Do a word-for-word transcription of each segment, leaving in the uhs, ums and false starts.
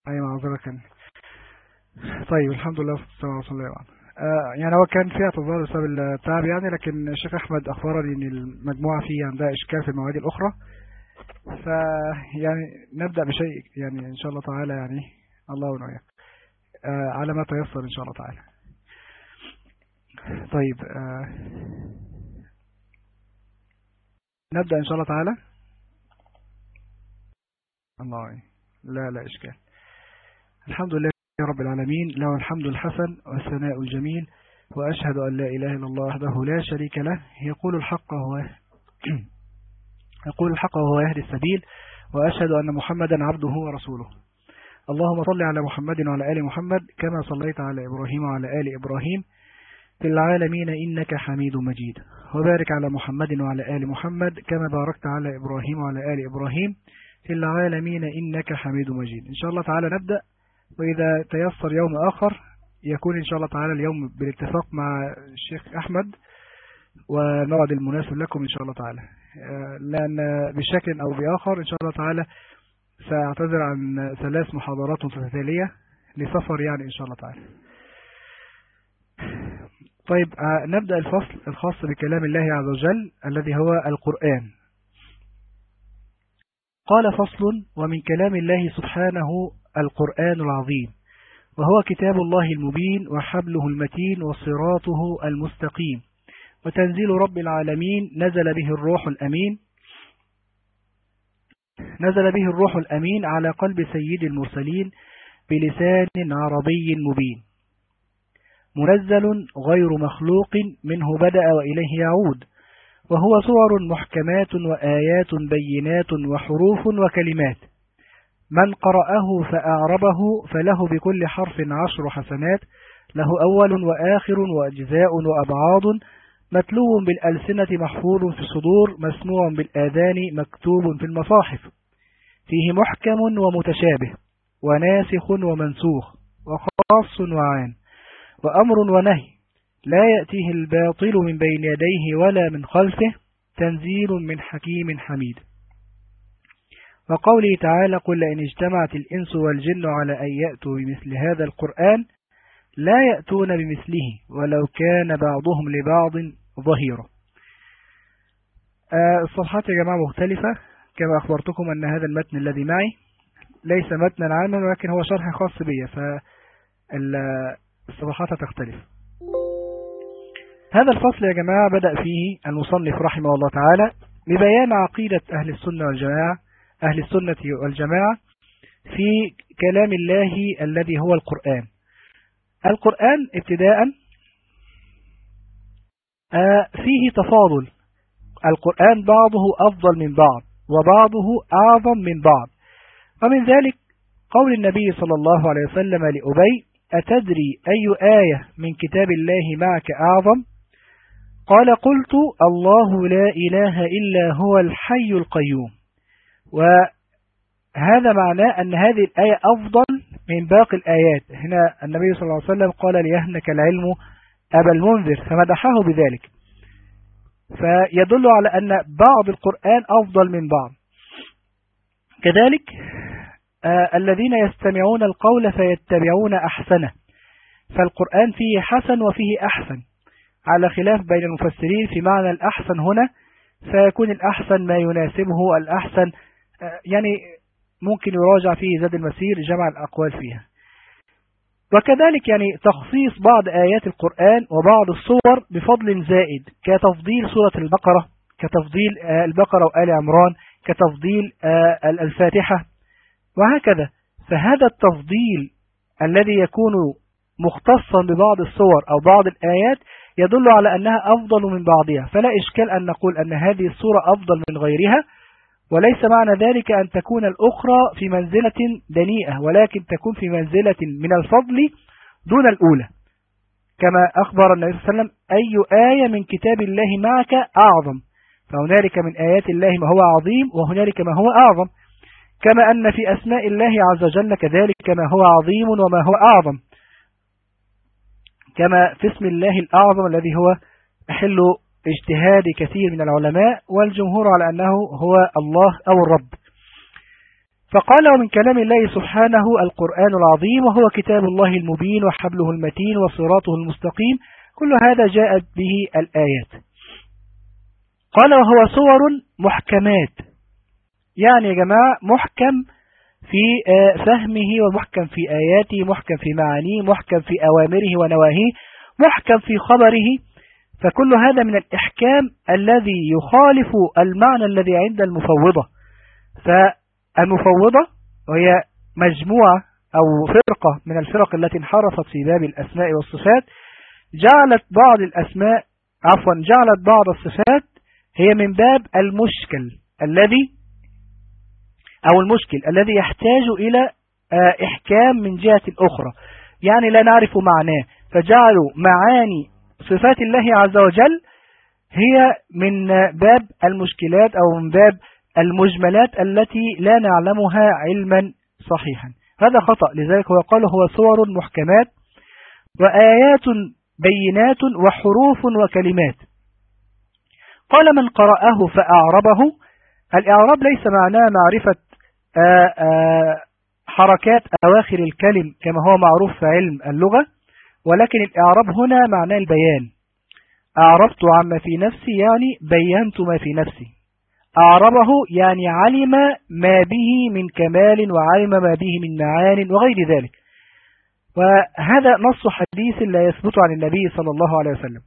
أي معذرة كان. طيب الحمد لله والصلاة والسلام على رسول الله. آه يعني هو كان فيها اعتذار بسبب التعب يعني، لكن الشيخ أحمد أخبرني إن المجموعة فيه عندها إشكال في المواد الأخرى، فيعني نبدأ بشيء يعني إن شاء الله تعالى، يعني الله ونعيه آه على ما تيسر إن شاء الله تعالى. طيب آه نبدأ إن شاء الله تعالى. الله، لا لا إشكال. الحمد لله يا رب العالمين، له الحمد الحسن والثناء الجميل، وأشهد أن لا إله إلا الله وحده لا شريك له، يقول الحق وهو يقول الحق وهو يهدي السبيل، وأشهد أن محمدا عبده ورسوله. اللهم صل على محمد وعلى آل محمد كما صليت على إبراهيم وعلى آل إبراهيم في العالمين إنك حميد مجيد، وبارك على محمد وعلى آل محمد كما باركت على إبراهيم وعلى آل إبراهيم في العالمين إنك حميد مجيد. إن شاء الله تعالى نبدأ، وإذا تيسر يوم آخر يكون إن شاء الله تعالى اليوم بالاتفاق مع الشيخ أحمد وموعد المناسب لكم إن شاء الله تعالى، لأن بشكل أو بآخر إن شاء الله تعالى سأعتذر عن ثلاث محاضرات متتالية لسفر يعني إن شاء الله تعالى. طيب نبدأ الفصل الخاص بكلام الله عز وجل الذي هو القرآن. قال فصل: ومن كلام الله سبحانه القرآن العظيم، وهو كتاب الله المبين وحبله المتين وصراطه المستقيم، وتنزيل رب العالمين، نزل به الروح الأمين نزل به الروح الأمين على قلب سيد المرسلين بلسان عربي مبين، منزل غير مخلوق، منه بدأ وإليه يعود، وهو صور محكمات وآيات بينات وحروف وكلمات، من قرأه فأعربه فله بكل حرف عشر حسنات، له أول وآخر وأجزاء وأبعاض، متلو بالألسنة محفوظ في الصدور، مسموع بالآذان مكتوب في المصاحف، فيه محكم ومتشابه وناسخ ومنسوخ وخاص وعام وأمر ونهي، لا يأتيه الباطل من بين يديه ولا من خلفه، تنزيل من حكيم حميد. وقوله تعالى: قل إن اجتمعت الإنس والجن على أن يأتوا بمثل هذا القرآن لا يأتون بمثله ولو كان بعضهم لبعض ظهيرا. آه الصفحات يا جماعة مختلفة، كما أخبرتكم أن هذا المتن الذي معي ليس متنا عاما ولكن هو شرح خاص بي، فالصفحات تختلف. هذا الفصل يا جماعة بدأ فيه المصنف رحمه الله تعالى ببيان عقيدة أهل السنة والجماعة أهل السنة والجماعة في كلام الله الذي هو القرآن. القرآن ابتداء فيه تفاضل، القرآن بعضه أفضل من بعض وبعضه أعظم من بعض، ومن ذلك قول النبي صلى الله عليه وسلم لأبي: أتدري أي آية من كتاب الله معك أعظم؟ قال: قلت: الله لا إله إلا هو الحي القيوم. وهذا معناه أن هذه الآية أفضل من باقي الآيات. هنا النبي صلى الله عليه وسلم قال: ليهنك العلم أبا المنذر، فمدحه بذلك، فيدل على أن بعض القرآن أفضل من بعض. كذلك آه الذين يستمعون القول فيتبعون أحسنه، فالقرآن فيه حسن وفيه أحسن، على خلاف بين المفسرين في معنى الأحسن هنا، فيكون الأحسن ما يناسبه الأحسن، آه يعني ممكن يراجع فيه زاد المسير جمع الأقوال فيها. وكذلك يعني تخصيص بعض آيات القرآن وبعض الصور بفضل زائد، كتفضيل سورة البقرة، كتفضيل آه البقرة وآل عمران، كتفضيل آه الفاتحة، وهكذا. فهذا التفضيل الذي يكون مختصا ببعض الصور أو بعض الآيات يدل على أنها أفضل من بعضها، فلا إشكال أن نقول أن هذه الصورة أفضل من غيرها، وليس معنى ذلك أن تكون الأخرى في منزلة دنيئة، ولكن تكون في منزلة من الفضل دون الأولى، كما أخبر النبي صلى الله عليه وسلم: أي آية من كتاب الله معك أعظم؟ فهنالك من آيات الله ما هو عظيم وهنالك ما هو أعظم، كما أن في أسماء الله عز وجل كذلك ما هو عظيم وما هو أعظم، كما في اسم الله الأعظم الذي هو محل اجتهاد كثير من العلماء، والجمهور على أنه هو الله أو الرب. فقال ومن كلام الله سبحانه القرآن العظيم وهو كتاب الله المبين وحبله المتين وصراطه المستقيم، كل هذا جاءت به الآيات. قال وهو صور محكمات، يعني يا جماعة محكم في فهمه ومحكم في آياته، محكم في معانيه، محكم في أوامره ونواهيه، محكم في خبره. فكل هذا من الإحكام الذي يخالف المعنى الذي عند المفوضة. فالمفوضة وهي مجموعة أو فرقة من الفرق التي انحرفت في باب الأسماء والصفات، جعلت بعض الأسماء عفوا جعلت بعض الصفات هي من باب المشكل الذي أو المشكل الذي يحتاج إلى إحكام من جهة أخرى، يعني لا نعرف معناه، فجعلوا معاني صفات الله عز وجل هي من باب المشكلات أو من باب المجملات التي لا نعلمها علما صحيحا. هذا خطأ، لذلك هو قال هو صور محكمات وآيات بينات وحروف وكلمات. قال من قرأه فأعربه، الإعراب ليس معناه معرفة آآ آآ حركات أواخر الكلم كما هو معروف في علم اللغة، ولكن الإعراب هنا معناه البيان. أعربت عما في نفسي يعني بينت ما في نفسي. أعربه يعني علم ما به من كمال وعلم ما به من معان وغير ذلك. وهذا نص حديث لا يثبت عن النبي صلى الله عليه وسلم.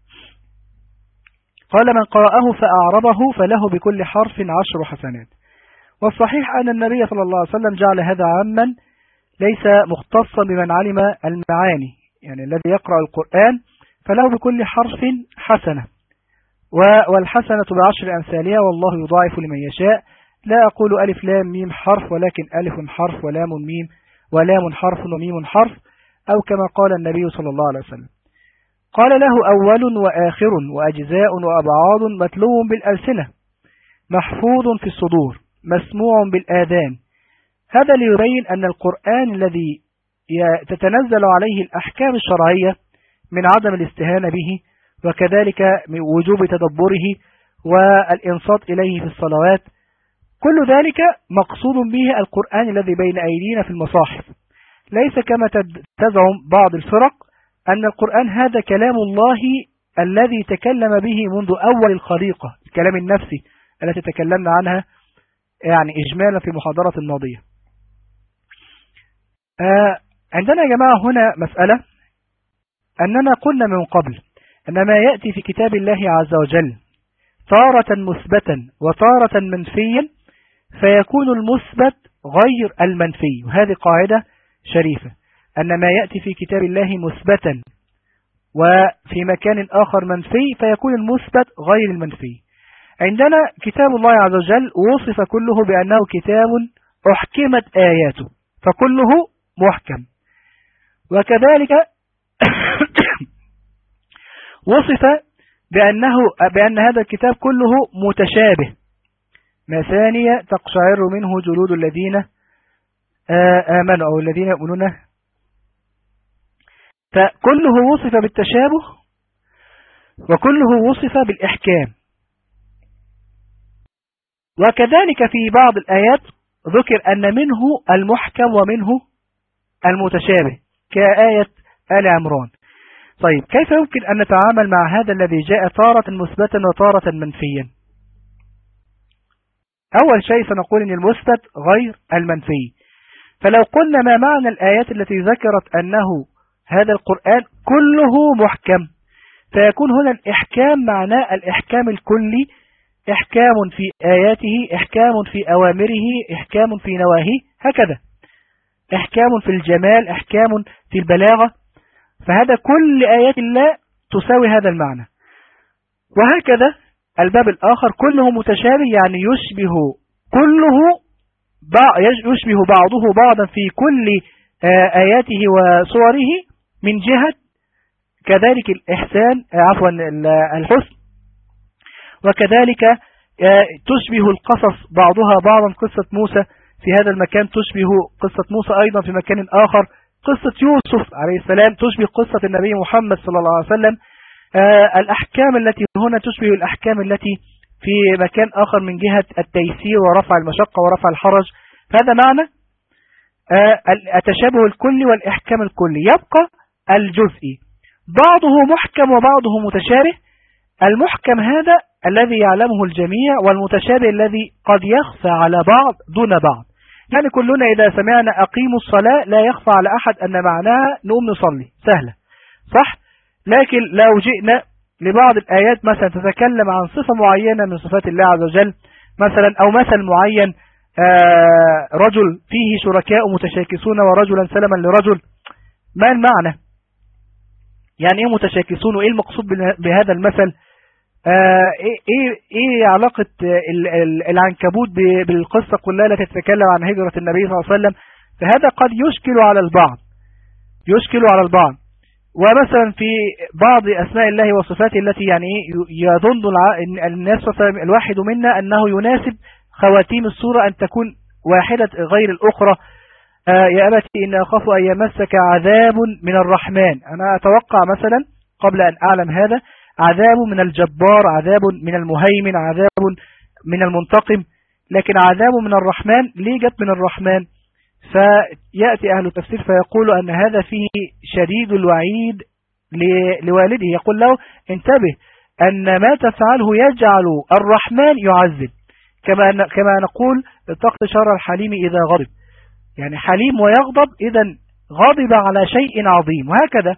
قال من قرأه فأعربه فله بكل حرف عشر حسنات. والصحيح أن النبي صلى الله عليه وسلم جعل هذا عاما ليس مختصا بمن علم المعاني، يعني الذي يقرأ القرآن فله بكل حرف حسنة، والحسنة بعشر أمثالها والله يضاعف لمن يشاء. لا أقول ألف لام ميم حرف، ولكن ألف حرف ولام ميم ولام حرف وميم حرف، أو كما قال النبي صلى الله عليه وسلم. قال له أول وآخر وأجزاء وأبعاد متلو بالألسنة محفوظ في الصدور مسموع بالآذان. هذا ليبين أن القرآن الذي تتنزل عليه الأحكام الشرعية من عدم الاستهانة به، وكذلك من وجوب تدبره والإنصات إليه في الصلوات، كل ذلك مقصود به القرآن الذي بين أيدينا في المصاحف، ليس كما تزعم بعض الفرق أن القرآن هذا كلام الله الذي تكلم به منذ أول الخليقة، الكلام النفسي التي تكلمنا عنها يعني إجمالا في المحاضرة الماضية. آه عندنا يا جماعة هنا مسألة، أننا قلنا من قبل أن ما يأتي في كتاب الله عز وجل تارة مثبتا وتارة منفيا فيكون المثبت غير المنفي، وهذه قاعدة شريفة، أن ما يأتي في كتاب الله مثبتا وفي مكان آخر منفي فيكون المثبت غير المنفي. عندنا كتاب الله عز وجل وصف كله بأنه كتاب أحكمت آياته فكله محكم، وكذلك وصف بأنه بأن هذا الكتاب كله متشابه، مثانية تقشعر منه جلود الذين آمنوا أو الذين يؤمنون، فكله وصف بالتشابه وكله وصف بالإحكام. وكذلك في بعض الآيات ذكر أن منه المحكم ومنه المتشابه كآية آل عمران. طيب كيف يمكن أن نتعامل مع هذا الذي جاء تارة مثبتا وتارة منفيا؟ أول شيء سنقول أن المثبت غير المنفي. فلو قلنا ما معنى الآيات التي ذكرت أنه هذا القرآن كله محكم، فيكون هنا الإحكام معناه الإحكام الكلي، إحكام في آياته، إحكام في أوامره، إحكام في نواهيه، هكذا إحكام في الجمال، إحكام في البلاغة، فهذا كل آيات الله تساوي هذا المعنى. وهكذا الباب الآخر كله متشابه، يعني يشبه كله يشبه بعضه بعضا في كل آياته وصوره من جهة كذلك الإحسان عفوا الحسن، وكذلك تشبه القصص بعضها بعضا. قصة موسى في هذا المكان تشبه قصة موسى أيضا في مكان آخر، قصة يوسف عليه السلام تشبه قصة النبي محمد صلى الله عليه وسلم. الأحكام التي هنا تشبه الأحكام التي في مكان آخر من جهة التيسير ورفع المشقة ورفع الحرج. فهذا معنى التشابه الكلي والإحكام الكلي، يبقى الجزئي بعضه محكم وبعضه متشابه. المحكم هذا الذي يعلمه الجميع، والمتشابه الذي قد يخفى على بعض دون بعض. يعني كلنا إذا سمعنا أقيموا الصلاة لا يخفى على أحد أن معناها نقوم نصلي، سهلة صح؟ لكن لو جئنا لبعض الآيات مثلا تتكلم عن صفة معينة من صفات الله عز وجل مثلا، أو مثل معين، آه رجل فيه شركاء متشاكسون ورجلا سلما لرجل، ما المعنى؟ يعني ايه متشاكسون وايه المقصود بهذا المثل؟ آه ايه, إيه, إيه علاقة العنكبوت بالقصة كلها التي تتكلم عن هجرة النبي صلى الله عليه وسلم؟ فهذا قد يشكل على البعض يشكل على البعض. ومثلا في بعض أسماء الله وصفاته التي يعني يظن الناس الواحد منا أنه يناسب خواتيم السورة أن تكون واحدة غير الأخرى. آه يا أبتي إن أخاف أن يمسك عذاب من الرحمن، أنا أتوقع مثلا قبل أن أعلم هذا عذاب من الجبار، عذاب من المهيمن، عذاب من المنتقم، لكن عذاب من الرحمن ليه جت من الرحمن؟ فيأتي أهل التفسير فيقول أن هذا فيه شديد الوعيد لوالده، يقول له انتبه أن ما تفعله يجعل الرحمن يعذب، كما كما نقول اتق شر الحليم إذا غضب، يعني حليم ويغضب إذا غضب على شيء عظيم، وهكذا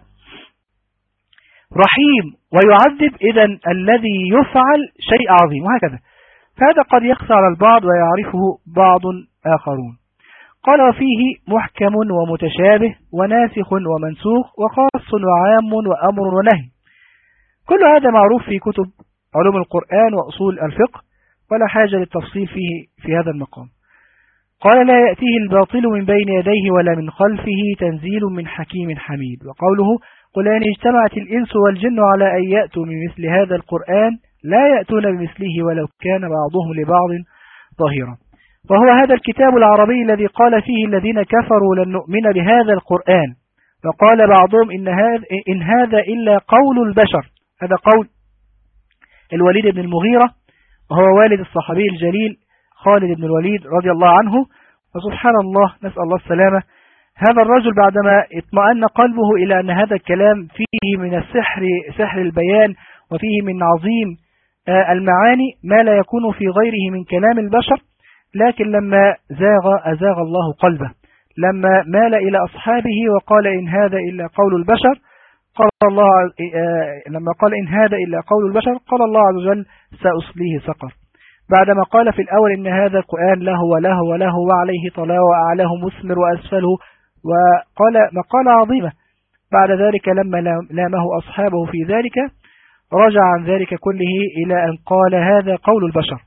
رحيم ويعذب إذا الذي يفعل شيء عظيم، وهكذا. فهذا قد يخفى على البعض ويعرفه بعض آخرون. قال وفيه محكم ومتشابه وناسخ ومنسوخ وخاص وعام وأمر ونهي. كل هذا معروف في كتب علوم القرآن وأصول الفقه، ولا حاجة للتفصيل فيه في هذا المقام. قال لا يأتيه الباطل من بين يديه ولا من خلفه تنزيل من حكيم حميد. وقوله قل إن اجتمعت الإنس والجن على أن يأتوا من مثل هذا القرآن لا يأتون بمثله ولو كان بعضهم لبعض ظهيرا. وهو هذا الكتاب العربي الذي قال فيه الذين كفروا لن نؤمن بهذا القرآن، وقال بعضهم إن هذا, إن هذا إلا قول البشر. هذا قول الوليد بن المغيرة، وهو والد الصحابي الجليل خالد بن الوليد رضي الله عنه. وسبحان الله، نسأل الله السلامة، هذا الرجل بعدما اطمأن قلبه إلى أن هذا الكلام فيه من السحر سحر البيان وفيه من عظيم المعاني ما لا يكون في غيره من كلام البشر، لكن لما زاغ أزاغ الله قلبه، لما مال إلى أصحابه وقال إن هذا إلا قول البشر، قال الله لما قال إن هذا إلا قول البشر قال الله عز وجل سأصليه سقر. بعدما قال في الأول إن هذا القرآن له وله وله وعليه طلاء وأعلاه مثمر وأسفله، وقال مقالة عظيمة. بعد ذلك لما لامه أصحابه في ذلك رجع عن ذلك كله إلى أن قال هذا قول البشر.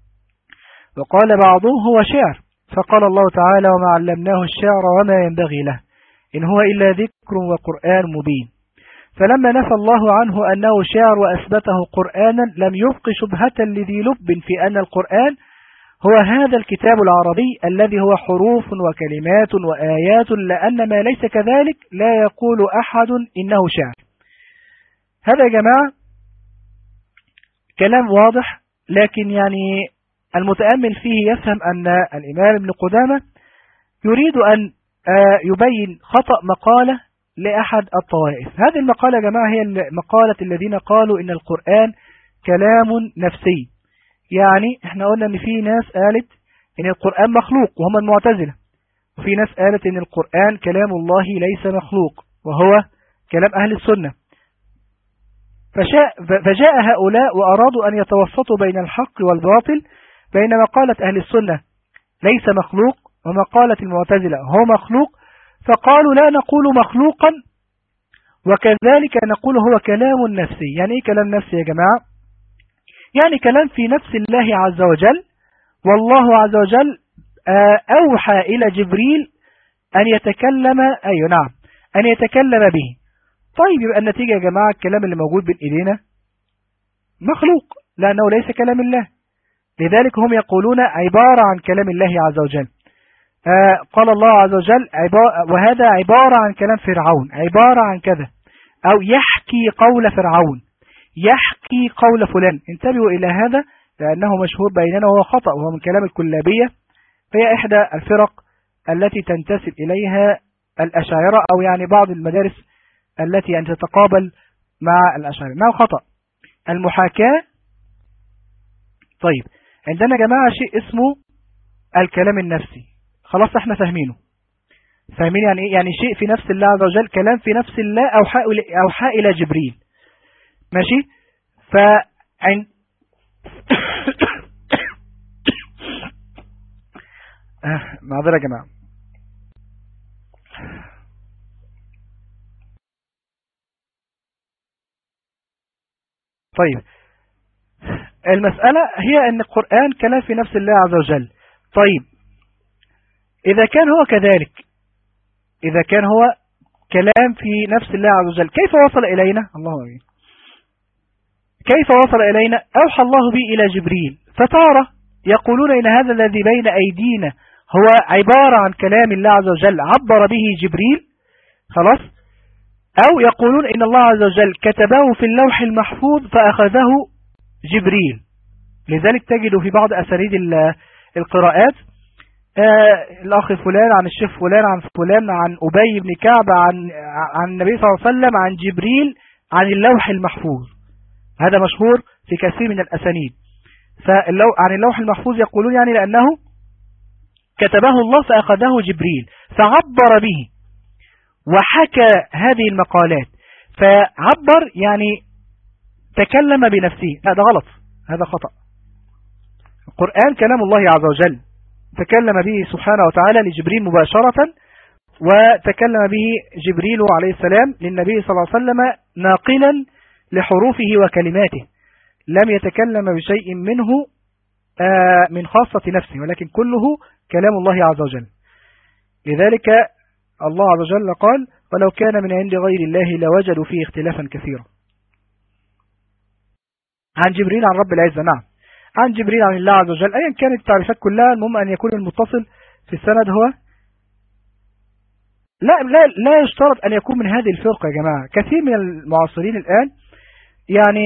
وقال بعضهم هو شعر، فقال الله تعالى وما علمناه الشعر وما ينبغي له إن هو إلا ذكر وقرآن مبين. فلما نفى الله عنه أنه شعر وأثبته قرآنا لم يبق شبهة لذي لب في أن القرآن هو هذا الكتاب العربي الذي هو حروف وكلمات وآيات، لأن ما ليس كذلك لا يقول أحد إنه شعر. هذا يا جماعة كلام واضح، لكن يعني المتأمل فيه يفهم أن الإمام ابن قدامة يريد أن يبين خطأ مقالة لأحد الطوائف. هذه المقالة يا جماعة هي مقالة الذين قالوا إن القرآن كلام نفسي. يعني احنا قلنا ان في ناس قالت ان القرآن مخلوق وهم المعتزلة، وفي ناس قالت ان القرآن كلام الله ليس مخلوق وهو كلام أهل السنة. فجاء هؤلاء وأرادوا أن يتوسطوا بين الحق والباطل، بين مقالة أهل السنة ليس مخلوق ومقالة المعتزلة هو مخلوق، فقالوا لا نقول مخلوقا وكذلك نقول هو كلام نفسي. يعني ايه كلام نفسي يا جماعة؟ يعني كلام في نفس الله عز وجل، والله عز وجل أوحى إلى جبريل أن يتكلم أيوة نعم أن يتكلم به. طيب يبقى النتيجة يا جماعة الكلام اللي موجود بين إيدينا مخلوق لأنه ليس كلام الله، لذلك هم يقولون عبارة عن كلام الله عز وجل. آه قال الله عز وجل وهذا عبارة عن كلام فرعون، عبارة عن كذا، أو يحكي قول فرعون، يحكي قول فلان. انتبهوا إلى هذا لأنه مشهور بيننا وهو خطأ، وهو من كلام الكلابية، فهي إحدى الفرق التي تنتسب إليها الأشاعرة، أو يعني بعض المدارس التي أن تتقابل مع الأشاعرة. إنه خطأ. المحاكاة، طيب عندنا يا جماعة شيء اسمه الكلام النفسي، خلاص احنا فاهمينه. فاهمين يعني ايه؟ يعني شيء في نفس الله عز وجل، كلام في نفس الله أوحى أوحى إلى جبريل. ماشي. فعند معذرة يا جماعة. طيب المسألة هي أن القرآن كلام في نفس الله عز وجل. طيب إذا كان هو كذلك، إذا كان هو كلام في نفس الله عز وجل، كيف وصل إلينا؟ الله أعلم. كيف وصل إلينا؟ أوحى الله به إلى جبريل، فتارة يقولون إن هذا الذي بين أيدينا هو عبارة عن كلام الله عز وجل عبر به جبريل، خلاص، أو يقولون إن الله عز وجل كتبه في اللوح المحفوظ فأخذه جبريل. لذلك تجد في بعض أسانيد القراءات آه الأخ فلان عن الشيخ فلان عن فلان عن أبي بن كعب عن عن النبي صلى الله عليه وسلم عن جبريل عن اللوح المحفوظ. هذا مشهور في كثير من الأسانيد. فاللو عن اللوح المحفوظ يقولون يعني لأنه كتبه الله فأخذه جبريل فعبر به وحكى هذه المقالات. فعبر يعني تكلم بنفسه، هذا غلط، هذا خطأ. القرآن كلام الله عز وجل تكلم به سبحانه وتعالى لجبريل مباشرة، وتكلم به جبريل عليه السلام للنبي صلى الله عليه وسلم ناقلا لحروفه وكلماته، لم يتكلم بشيء منه من خاصة نفسه، ولكن كله كلام الله عز وجل. لذلك الله عز وجل قال: ولو كان من عند غير الله لوجدوا فيه اختلافا كثيرا. عن جبريل عن رب العزة، نعم، عن جبريل عن الله عز وجل، أيا كانت التعريفات كلها، المهم أن يكون المتصل في السند هو لا لا لا يشترط أن يكون من هذه الفرقة يا جماعة. كثير من المعاصرين الآن يعني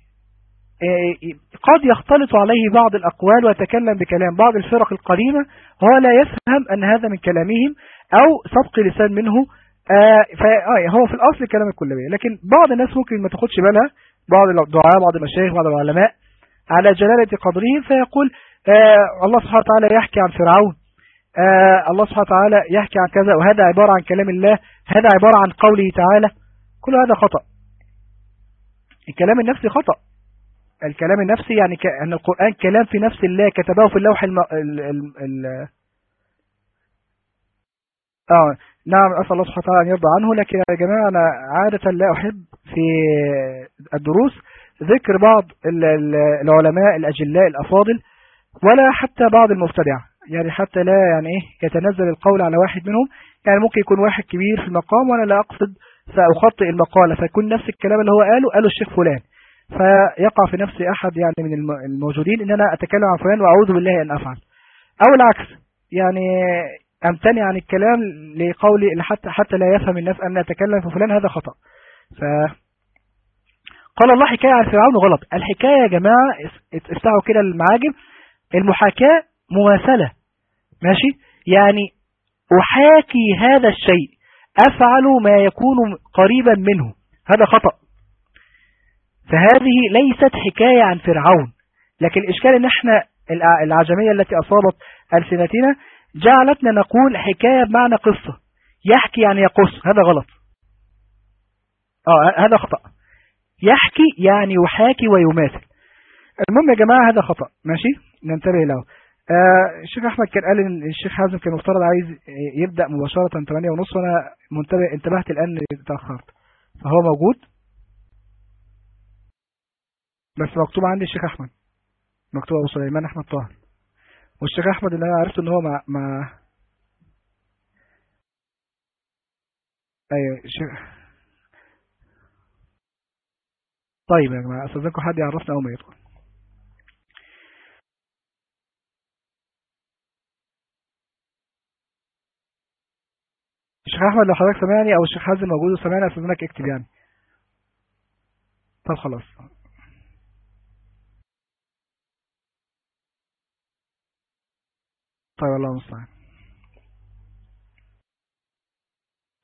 قد يختلط عليه بعض الأقوال ويتكلم بكلام بعض الفرق القديمة وهو لا يفهم أن هذا من كلامهم أو سبق لسان منه. فهو في الأصل كلام الكلابية، لكن بعض الناس ممكن ما تاخدش بالها، بعض الدعاء بعض المشايخ بعض العلماء على جلالة قدره فيقول آه الله سبحانه وتعالى يحكي عن فرعون، آه الله سبحانه وتعالى يحكي عن كذا، وهذا عبارة عن كلام الله، هذا عبارة عن قوله تعالى. كل هذا خطأ. الكلام النفسي خطأ. الكلام النفسي يعني أن القرآن كلام في نفس الله كتبه في اللوح الم... ال... ال... ال... آه نعم، أسأل الله سبحانه وتعالى أن يرضى عنه. لكن يا جماعة أنا عادة لا أحب في الدروس ذكر بعض العلماء الأجلاء الأفاضل ولا حتى بعض المبتدعة، يعني حتى لا يعني إيه يتنزل القول على واحد منهم. يعني ممكن يكون واحد كبير في المقام وأنا لا أقصد فأخطئ المقالة، فيكون نفس الكلام اللي هو قاله قاله الشيخ فلان، فيقع في نفسي أحد يعني من الموجودين إن أنا أتكلم عن فلان وأعوذ بالله أن أفعل، أو العكس، يعني أمتنع عن الكلام لقولي حتى حتى لا يفهم الناس أن أتكلم في فلان، هذا خطأ. ف قال الله حكاية عن فرعون غلط. الحكاية يا جماعة افتحوا كده المعاجم، المحاكاة مماثلة، ماشي، يعني أحاكي هذا الشيء، أفعل ما يكون قريبا منه، هذا خطأ. فهذه ليست حكاية عن فرعون، لكن الإشكال إن احنا العجمية التي أصابت ألسنتنا جعلتنا نقول حكاية بمعنى قصة، يحكي يعني يقص، هذا غلط. آه هذا خطأ. يحكي يعني يحاكي ويماثل. المهم يا جماعة هذا خطأ، ماشي، ننتبه له. آه الشيخ أحمد كان قال إن الشيخ حازم كان مفترض عايز يبدأ مباشرة ثمانية ونص، وأنا منتبه انتبهت الآن تأخرت، فهو موجود بس مكتوب عندي الشيخ أحمد، مكتوب أبو سليمان أحمد طاهر، والشيخ أحمد اللي أنا عرفت إن هو مع مع أيوة الشيخ. طيب يا جماعة أستاذنكم حد يعرفنا أول ما يدخل. الشيخ أحمد لو حضرتك سمعني أو الشيخ حازم موجود وسمعني أستاذنك اكتب يعني. طب خلاص. طيب الله المستعان.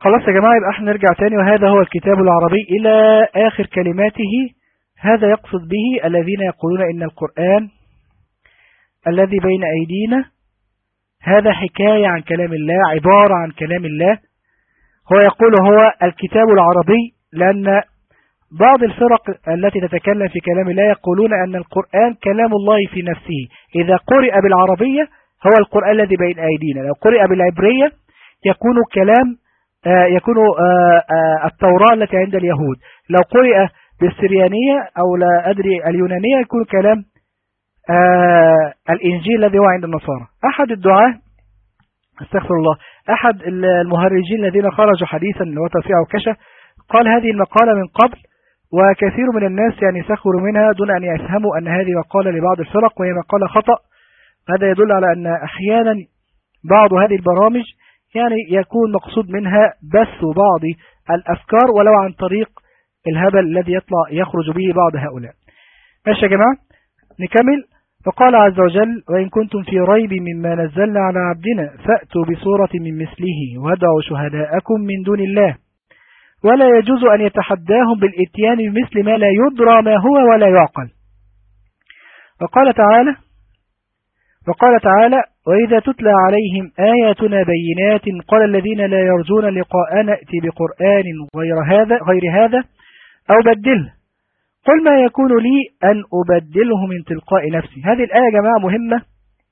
خلاص يا جماعة، يبقى احنا نرجع تاني. وهذا هو الكتاب العربي إلى آخر كلماته. هذا يقصد به الذين يقولون إن القرآن الذي بين أيدينا هذا حكاية عن كلام الله، عبارة عن كلام الله. هو يقول هو الكتاب العربي، لأن بعض الفرق التي تتكلم في كلام الله يقولون أن القرآن كلام الله في نفسه. إذا قرئ بالعربية هو القرآن الذي بين أيدينا، لو قرئ بالعبرية يكون كلام آه يكون آه آه التوراة التي عند اليهود، لو قرئ بالسريانية أو لا أدري اليونانية يكون كلام آه الإنجيل الذي هو عند النصارى. أحد الدعاة استغفر الله أحد المهرجين الذين خرجوا حديثا اللي هو توفيق عكاشة قال هذه المقالة من قبل، وكثير من الناس يعني سخروا منها دون أن يفهموا أن هذه مقالة لبعض الفرق وهي مقالة خطأ. هذا يدل على أن أحيانا بعض هذه البرامج يعني يكون مقصود منها بث بعض الأفكار ولو عن طريق الهبل الذي يطلع يخرج به بعض هؤلاء. ماشي يا جماعة، نكمل. فقال عز وجل: وإن كنتم في ريب مما نزلنا على عبدنا فأتوا بصورة من مثله وادعوا شهداءكم من دون الله ولا يجوز أن يتحداهم بالإتيان بمثل ما لا يدرى ما هو ولا يعقل. وقال تعالى وقال تعالى وإذا تتلى عليهم آياتنا بينات قال الذين لا يرجون لقاءنا ائت بقرآن غير هذا غير هذا أو بدله قل ما يكون لي أن أبدله من تلقاء نفسي. هذه الآية يا جماعة مهمة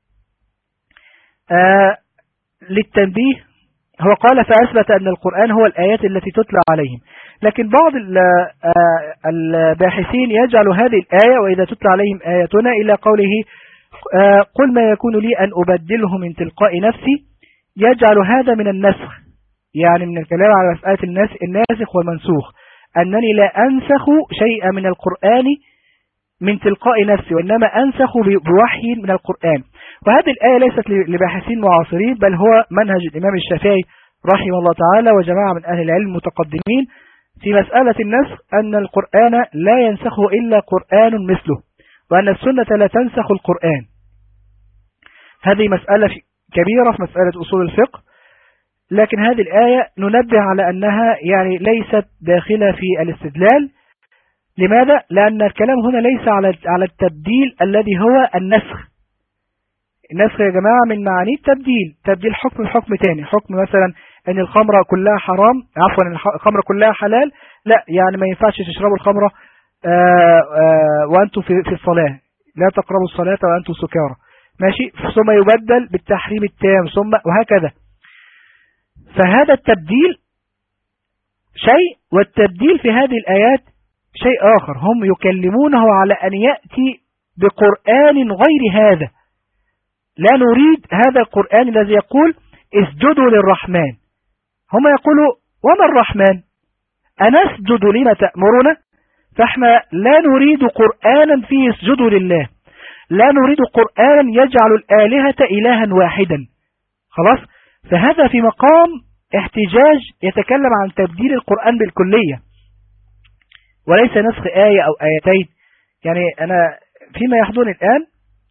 آه للتنبيه. هو قال فأثبت أن القرآن هو الآيات التي تتلى عليهم، لكن بعض الباحثين يجعل هذه الآية وإذا تتلى عليهم آياتنا إلى قوله آه قل ما يكون لي أن أبدله من تلقاء نفسي، يجعل هذا من النسخ، يعني من الكلام على مسألة الناس الناسخ والمنسوخ، أنني لا أنسخ شيئا من القرآن من تلقاء نفسي وإنما أنسخ بوحي من القرآن. وهذه الآية ليست لباحثين معاصرين، بل هو منهج الإمام الشافعي رحمه الله تعالى وجماعة من أهل العلم المتقدمين في مسألة النسخ، أن القرآن لا ينسخه إلا قرآن مثله، وأن السنة لا تنسخ القرآن. هذه مسألة كبيرة في مسألة أصول الفقه، لكن هذه الآية ننبه على أنها يعني ليست داخلة في الاستدلال. لماذا؟ لأن الكلام هنا ليس على على التبديل الذي هو النسخ. النسخ يا جماعة من معاني التبديل، تبديل حكم الحكم تاني، حكم مثلا أن الخمرة كلها حرام، عفوا الخمرة كلها حلال، لا يعني ما ينفعش تشربوا الخمرة آآ آآ وأنتم في في الصلاة، لا تقربوا الصلاة وأنتم سكارى، ماشي، ثم يبدل بالتحريم التام ثم وهكذا. فهذا التبديل شيء، والتبديل في هذه الآيات شيء آخر. هم يكلمونه على أن يأتي بقرآن غير هذا. لا نريد هذا القرآن الذي يقول اسجدوا للرحمن. هم يقولوا وما الرحمن؟ أنسجد لما تأمرنا؟ فاحنا لا نريد قرآنا فيه اسجدوا لله، لا نريد قرآنا يجعل الآلهة إلها واحدا. خلاص، فهذا في مقام احتجاج يتكلم عن تبديل القرآن بالكلية وليس نسخ آية أو آيتين. يعني أنا فيما يحضرني الآن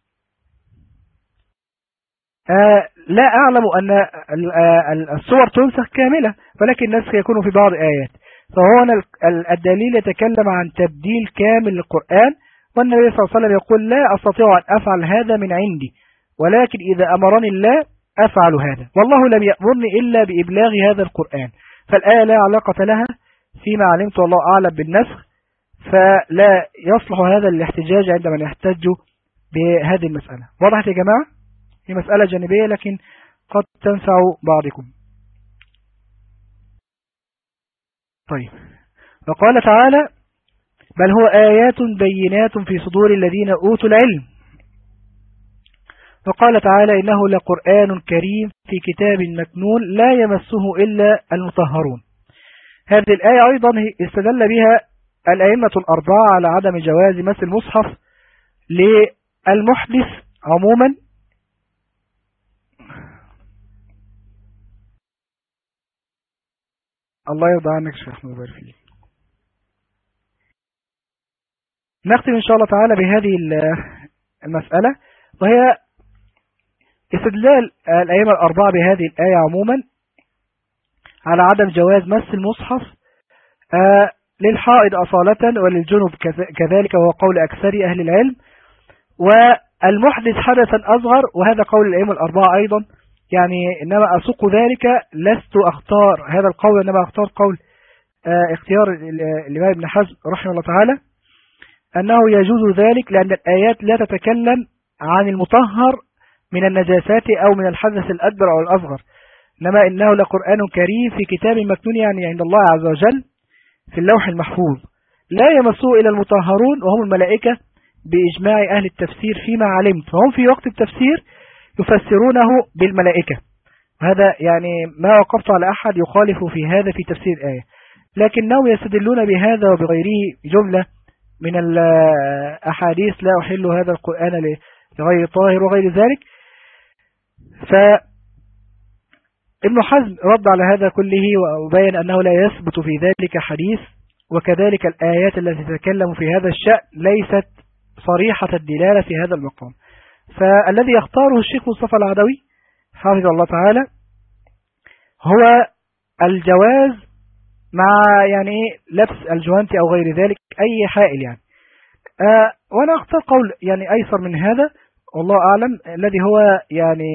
آه لا أعلم أن الصور تنسخ كاملة، ولكن النسخ يكون في بعض آيات. فهو الدليل يتكلم عن تبديل كامل للقرآن، والنبي صلى الله عليه وسلم يقول لا أستطيع أن أفعل هذا من عندي، ولكن إذا أمرني الله أفعل هذا، والله لم يأمرني إلا بإبلاغ هذا القرآن. فالآية لا علاقة لها فيما علمت والله أعلم بالنسخ، فلا يصلح هذا الاحتجاج عندما يحتج بهذه المسألة. واضح يا جماعة؟ هي مسألة جانبية لكن قد تنفع بعضكم. طيب، وقال تعالى بل هو آيات بينات في صدور الذين أوتوا العلم. وقال تعالى إنه لقرآن كريم في كتاب مكنون لا يمسه إلا المطهرون. هذه الآية أيضا استدل بها الأئمة الأربعة على عدم جواز مس المصحف للمحدث عموما. الله يرضى عنك شيخ مبارك فيك. نختم إن شاء الله تعالى بهذه المسألة، وهي استدلال الأئمة الأربعة بهذه الآية عموما على عدم جواز مس المصحف آه للحائض أصالة وللجنب كذلك، وهو قول أكثر أهل العلم، والمحدث حدثا أصغر، وهذا قول الأئمة الأربعة أيضا. يعني إنما أسوق ذلك، لست أختار هذا القول، إنما أختار قول آه اختيار الإمام ابن حزم رحمه الله تعالى، أنه يجوز ذلك لأن الآيات لا تتكلم عن المطهر من النجاسات أو من الحدث الأكبر أو الأصغر، إنما إنه لقرآن كريم في كتاب مكنون، يعني عند الله عز وجل في اللوح المحفوظ، لا يمسه إلى المطهرون وهم الملائكة بإجماع أهل التفسير فيما علمت، فهم في وقت التفسير يفسرونه بالملائكة. هذا يعني ما وقفت على أحد يخالف في هذا في تفسير الآية، لكنهم يستدلون بهذا وبغيره جملة من الأحاديث: لا أحل هذا القرآن لغير طاهر وغير ذلك. فابن حزم رد على هذا كله وبين أنه لا يثبت في ذلك حديث، وكذلك الآيات التي تتكلم في هذا الشأن ليست صريحة الدلالة في هذا المقام. فالذي يختاره الشيخ مصطفى العدوي حافظه الله تعالى هو الجواز مع يعني لبس الجوانتي أو غير ذلك، أي حائل يعني. آه وأنا أختار قول يعني أيسر من هذا والله أعلم، الذي هو يعني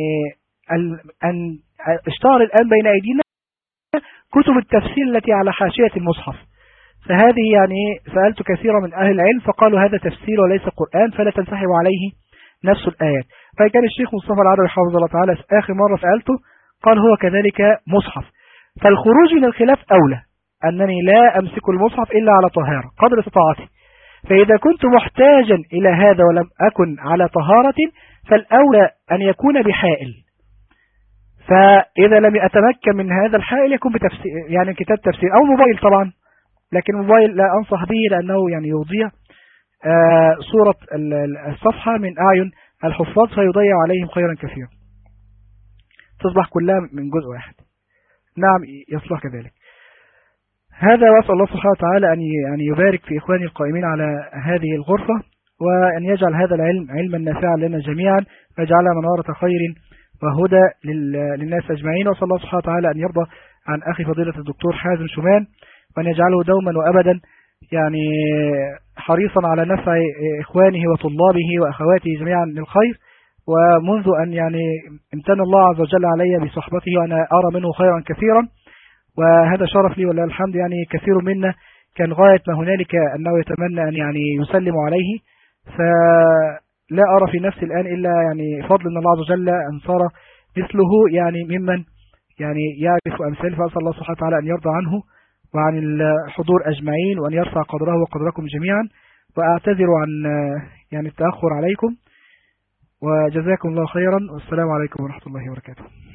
أن اشتهر الآن بين أيدينا كتب التفسير التي على حاشية المصحف، فهذه يعني سألت كثيرا من أهل العلم فقالوا هذا تفسير وليس قرآن، فلا تنسحب عليه نفس الآيات. فكان الشيخ مصطفى العدوي حافظه الله تعالى آخر مرة سألته قال هو كذلك مصحف. فالخروج من الخلاف أولى، أنني لا أمسك المصحف إلا على طهارة قدر استطاعتي، فإذا كنت محتاجا إلى هذا ولم أكن على طهارة فالأولى أن يكون بحائل، فإذا لم أتمكن من هذا الحائل يكون بتفسير يعني كتاب تفسير أو موبايل طبعا، لكن الموبايل لا أنصح به لأنه يعني يضيع آه صورة الصفحة من أعين الحفاظ فيضيع عليهم خيرا كثيرا، تصبح كلها من جزء واحد. نعم يصلح كذلك. هذا وأسأل الله سبحانه وتعالى أن يبارك في إخواني القائمين على هذه الغرفة، وأن يجعل هذا العلم علما نافعا لنا جميعا، ويجعلها منارة خير وهدى للناس أجمعين. وأسأل الله سبحانه وتعالى أن يرضى عن أخي فضيلة الدكتور حازم شومان، وأن يجعله دوما وأبدا يعني حريصا على نفع إخوانه وطلابه وأخواته جميعا للخير. ومنذ أن يعني امتن الله عز وجل علي بصحبته وأنا أرى منه خيرا كثيرا، وهذا شرف لي ولله الحمد. يعني كثير منا كان غاية ما هنالك أنه يتمنى أن يعني يسلم عليه، فلا أرى في نفسي الآن إلا يعني فضل من الله عز وجل أن صار مثله يعني ممن يعني يعرف أمثاله. فأسأل الله سبحانه وتعالى أن يرضى عنه وعن الحضور أجمعين، وأن يرفع قدره وقدركم جميعا. وأعتذر عن يعني التأخر عليكم، وجزاكم الله خيرا، والسلام عليكم ورحمة الله وبركاته.